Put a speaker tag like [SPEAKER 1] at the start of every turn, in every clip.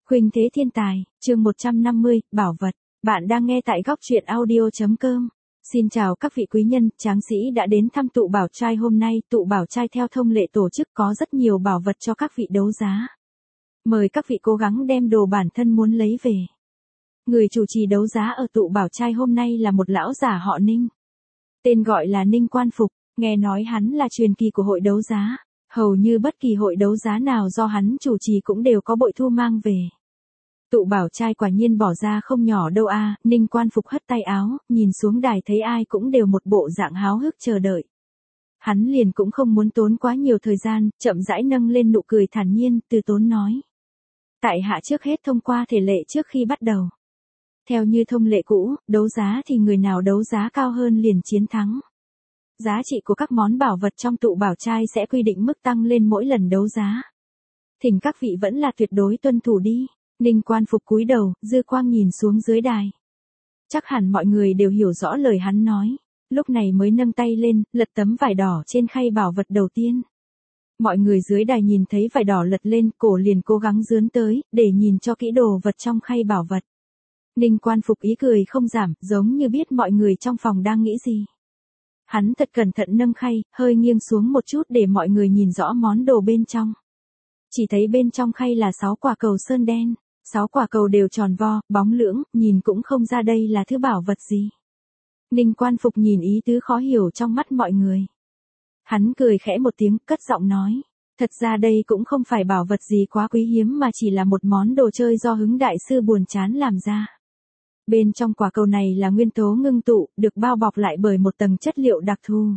[SPEAKER 1] Khuynh thế thiên tài, chương 150, bảo vật. Bạn đang nghe tại góc truyện audio.com. Xin chào các vị quý nhân, tráng sĩ đã đến thăm tụ bảo trai hôm nay. Tụ bảo trai theo thông lệ tổ chức có rất nhiều bảo vật cho các vị đấu giá. Mời các vị cố gắng đem đồ bản thân muốn lấy về. Người chủ trì đấu giá ở tụ bảo trai hôm nay là một lão giả họ Ninh. Tên gọi là Ninh Quan Phục, nghe nói hắn là truyền kỳ của hội đấu giá. Hầu như bất kỳ hội đấu giá nào do hắn chủ trì cũng đều có bội thu mang về. Tụ bảo trai quả nhiên bỏ ra không nhỏ đâu a. Ninh Quan Phục hất tay áo, nhìn xuống đài thấy ai cũng đều một bộ dạng háo hức chờ đợi. Hắn liền cũng không muốn tốn quá nhiều thời gian, chậm rãi nâng lên nụ cười thản nhiên, từ tốn nói. Tại hạ trước hết thông qua thể lệ trước khi bắt đầu. Theo như thông lệ cũ, đấu giá thì người nào đấu giá cao hơn liền chiến thắng. Giá trị của các món bảo vật trong tụ bảo trai sẽ quy định mức tăng lên mỗi lần đấu giá. Thỉnh các vị vẫn là tuyệt đối tuân thủ đi. Ninh Quan Phục cúi đầu, dư quang nhìn xuống dưới đài. Chắc hẳn mọi người đều hiểu rõ lời hắn nói. Lúc này mới nâng tay lên, lật tấm vải đỏ trên khay bảo vật đầu tiên. Mọi người dưới đài nhìn thấy vải đỏ lật lên, cổ liền cố gắng dướn tới, để nhìn cho kỹ đồ vật trong khay bảo vật. Ninh Quan Phục ý cười không giảm, giống như biết mọi người trong phòng đang nghĩ gì. Hắn thật cẩn thận nâng khay, hơi nghiêng xuống một chút để mọi người nhìn rõ món đồ bên trong. Chỉ thấy bên trong khay là 6 quả cầu sơn đen, 6 quả cầu đều tròn vo, bóng lưỡng, nhìn cũng không ra đây là thứ bảo vật gì. Ninh Quan Phục nhìn ý tứ khó hiểu trong mắt mọi người. Hắn cười khẽ một tiếng, cất giọng nói. Thật ra đây cũng không phải bảo vật gì quá quý hiếm mà chỉ là một món đồ chơi do Hứng Đại Sư buồn chán làm ra. Bên trong quả cầu này là nguyên tố ngưng tụ, được bao bọc lại bởi một tầng chất liệu đặc thù.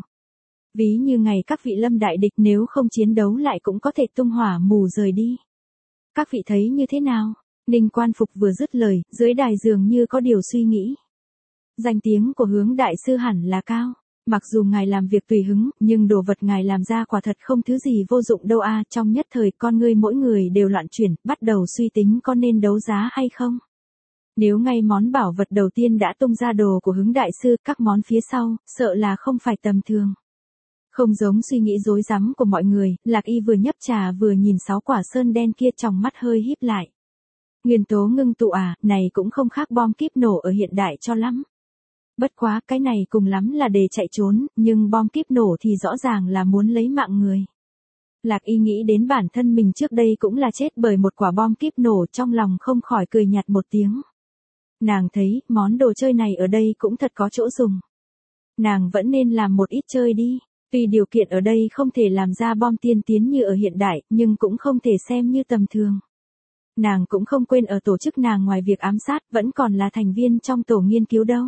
[SPEAKER 1] Ví như ngày các vị lâm đại địch nếu không chiến đấu lại cũng có thể tung hỏa mù rời đi. Các vị thấy như thế nào? Ninh Quan Phục vừa dứt lời, dưới đài dường như có điều suy nghĩ. Danh tiếng của Hướng Đại Sư hẳn là cao. Mặc dù ngài làm việc tùy hứng, nhưng đồ vật ngài làm ra quả thật không thứ gì vô dụng đâu a. Trong nhất thời con ngươi mỗi người đều loạn chuyển, bắt đầu suy tính có nên đấu giá hay không. Nếu ngay món bảo vật đầu tiên đã tung ra đồ của Hứng Đại Sư, các món phía sau, sợ là không phải tầm thường. Không giống suy nghĩ rối rắm của mọi người, Lạc Y vừa nhấp trà vừa nhìn 6 quả sơn đen kia trong mắt hơi híp lại. Nguyên tố ngưng tụ à, này cũng không khác bom kíp nổ ở hiện đại cho lắm. Bất quá cái này cùng lắm là để chạy trốn, nhưng bom kíp nổ thì rõ ràng là muốn lấy mạng người. Lạc Y nghĩ đến bản thân mình trước đây cũng là chết bởi một quả bom kíp nổ, trong lòng không khỏi cười nhạt một tiếng. Nàng thấy, món đồ chơi này ở đây cũng thật có chỗ dùng. Nàng vẫn nên làm một ít chơi đi. Tuy điều kiện ở đây không thể làm ra bom tiên tiến như ở hiện đại, nhưng cũng không thể xem như tầm thường. Nàng cũng không quên ở tổ chức nàng ngoài việc ám sát, vẫn còn là thành viên trong tổ nghiên cứu đâu.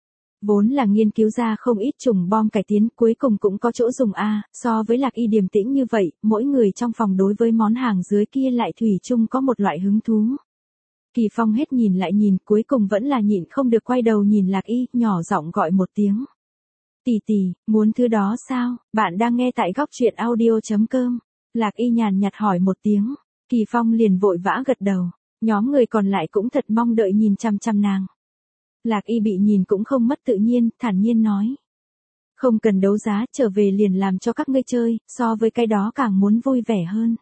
[SPEAKER 1] Vốn là nghiên cứu ra không ít chủng bom cải tiến, cuối cùng cũng có chỗ dùng a. So với Lạc Y điềm tĩnh như vậy, mỗi người trong phòng đối với món hàng dưới kia lại thủy chung có một loại hứng thú. Kỳ Phong hết nhìn lại nhìn, cuối cùng vẫn là nhịn không được quay đầu nhìn Lạc Y, nhỏ giọng gọi một tiếng. Tỷ tỷ, muốn thứ đó sao? Bạn đang nghe tại góc truyện audio.com. Lạc Y nhàn nhạt hỏi một tiếng. Kỳ Phong liền vội vã gật đầu. Nhóm người còn lại cũng thật mong đợi nhìn chăm chăm nàng. Lạc Y bị nhìn cũng không mất tự nhiên, thản nhiên nói. Không cần đấu giá, trở về liền làm cho các ngươi chơi, so với cái đó càng muốn vui vẻ hơn.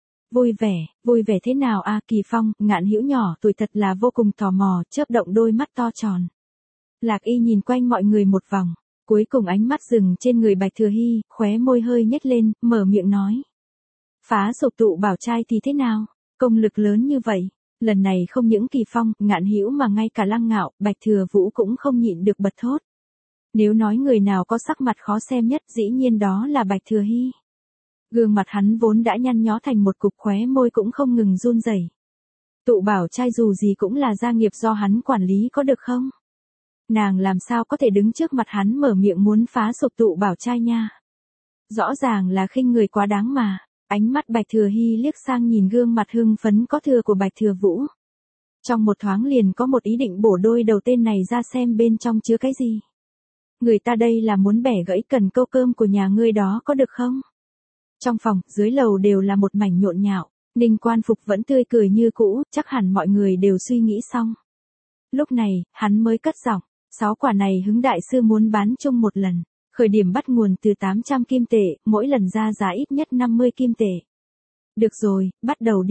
[SPEAKER 1] Vui vẻ thế nào a? Kỳ Phong, Ngạn Hữu nhỏ tuổi thật là vô cùng tò mò, chớp động đôi mắt to tròn. Lạc Y nhìn quanh mọi người một vòng, cuối cùng ánh mắt dừng trên người Bạch Thừa Hy, khóe môi hơi nhếch lên, mở miệng nói. Phá sụp tụ bảo trai thì thế nào? Công lực lớn như vậy, lần này không những Kỳ Phong, Ngạn Hữu mà ngay cả Lăng Ngạo, Bạch Thừa Vũ cũng không nhịn được bật thốt. Nếu nói người nào có sắc mặt khó xem nhất dĩ nhiên đó là Bạch Thừa Hy. Gương mặt hắn vốn đã nhăn nhó thành một cục, khóe môi cũng không ngừng run rẩy. Tụ bảo trai dù gì cũng là gia nghiệp do hắn quản lý có được không? Nàng làm sao có thể đứng trước mặt hắn mở miệng muốn phá sụp tụ bảo trai nha? Rõ ràng là khinh người quá đáng mà. Ánh mắt Bạch Thừa Hy liếc sang nhìn gương mặt hưng phấn có thừa của Bạch Thừa Vũ. Trong một thoáng liền có một ý định bổ đôi đầu tên này ra xem bên trong chứa cái gì. Người ta đây là muốn bẻ gãy cần câu cơm của nhà ngươi đó có được không? Trong phòng, dưới lầu đều là một mảnh nhộn nhạo. Ninh Quan Phục vẫn tươi cười như cũ, chắc hẳn mọi người đều suy nghĩ xong. Lúc này, hắn mới cất giọng. 6 quả này Hứng Đại Sư muốn bán chung một lần. Khởi điểm bắt nguồn từ 800 kim tệ, mỗi lần ra giá ít nhất 50 kim tệ. Được rồi, bắt đầu đi.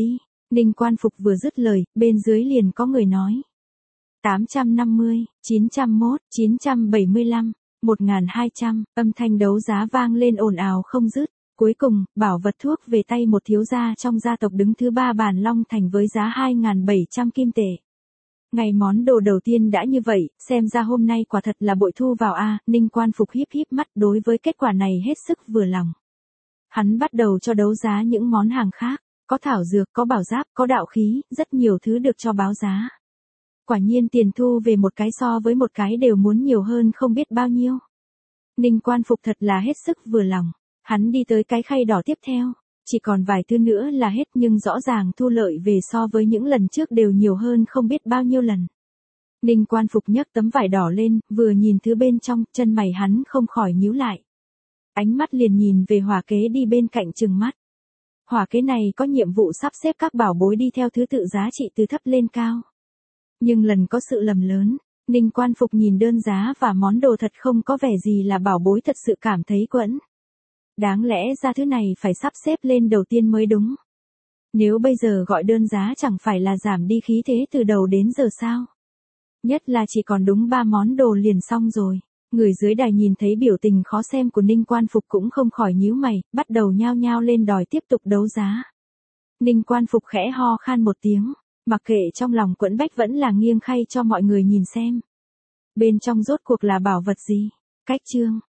[SPEAKER 1] Ninh Quan Phục vừa dứt lời, bên dưới liền có người nói. 850, 901, 975, 1200, âm thanh đấu giá vang lên ồn ào không dứt. Cuối cùng, bảo vật thuốc về tay một thiếu gia trong gia tộc đứng thứ 3 bàn long thành với giá 2.700 kim tệ. Ngày món đồ đầu tiên đã như vậy, xem ra hôm nay quả thật là bội thu vào a. Ninh Quan Phục híp híp mắt đối với kết quả này hết sức vừa lòng. Hắn bắt đầu cho đấu giá những món hàng khác, có thảo dược, có bảo giáp, có đạo khí, rất nhiều thứ được cho báo giá. Quả nhiên tiền thu về một cái so với một cái đều muốn nhiều hơn không biết bao nhiêu. Ninh Quan Phục thật là hết sức vừa lòng. Hắn đi tới cái khay đỏ tiếp theo, chỉ còn vài thứ nữa là hết nhưng rõ ràng thu lợi về so với những lần trước đều nhiều hơn không biết bao nhiêu lần. Ninh Quan Phục nhấc tấm vải đỏ lên, vừa nhìn thứ bên trong, chân mày hắn không khỏi nhíu lại. Ánh mắt liền nhìn về hỏa kế đi bên cạnh trừng mắt. Hỏa kế này có nhiệm vụ sắp xếp các bảo bối đi theo thứ tự giá trị từ thấp lên cao. Nhưng lần có sự lầm lớn, Ninh Quan Phục nhìn đơn giá và món đồ thật không có vẻ gì là bảo bối thật sự cảm thấy quẫn. Đáng lẽ ra thứ này phải sắp xếp lên đầu tiên mới đúng. Nếu bây giờ gọi đơn giá chẳng phải là giảm đi khí thế từ đầu đến giờ sao? Nhất là chỉ còn đúng 3 món đồ liền xong rồi. Người dưới đài nhìn thấy biểu tình khó xem của Ninh Quan Phục cũng không khỏi nhíu mày, bắt đầu nhao nhao lên đòi tiếp tục đấu giá. Ninh Quan Phục khẽ ho khan một tiếng, mặc kệ trong lòng quẫn bách vẫn là nghiêng khay cho mọi người nhìn xem. Bên trong rốt cuộc là bảo vật gì? Cách chương.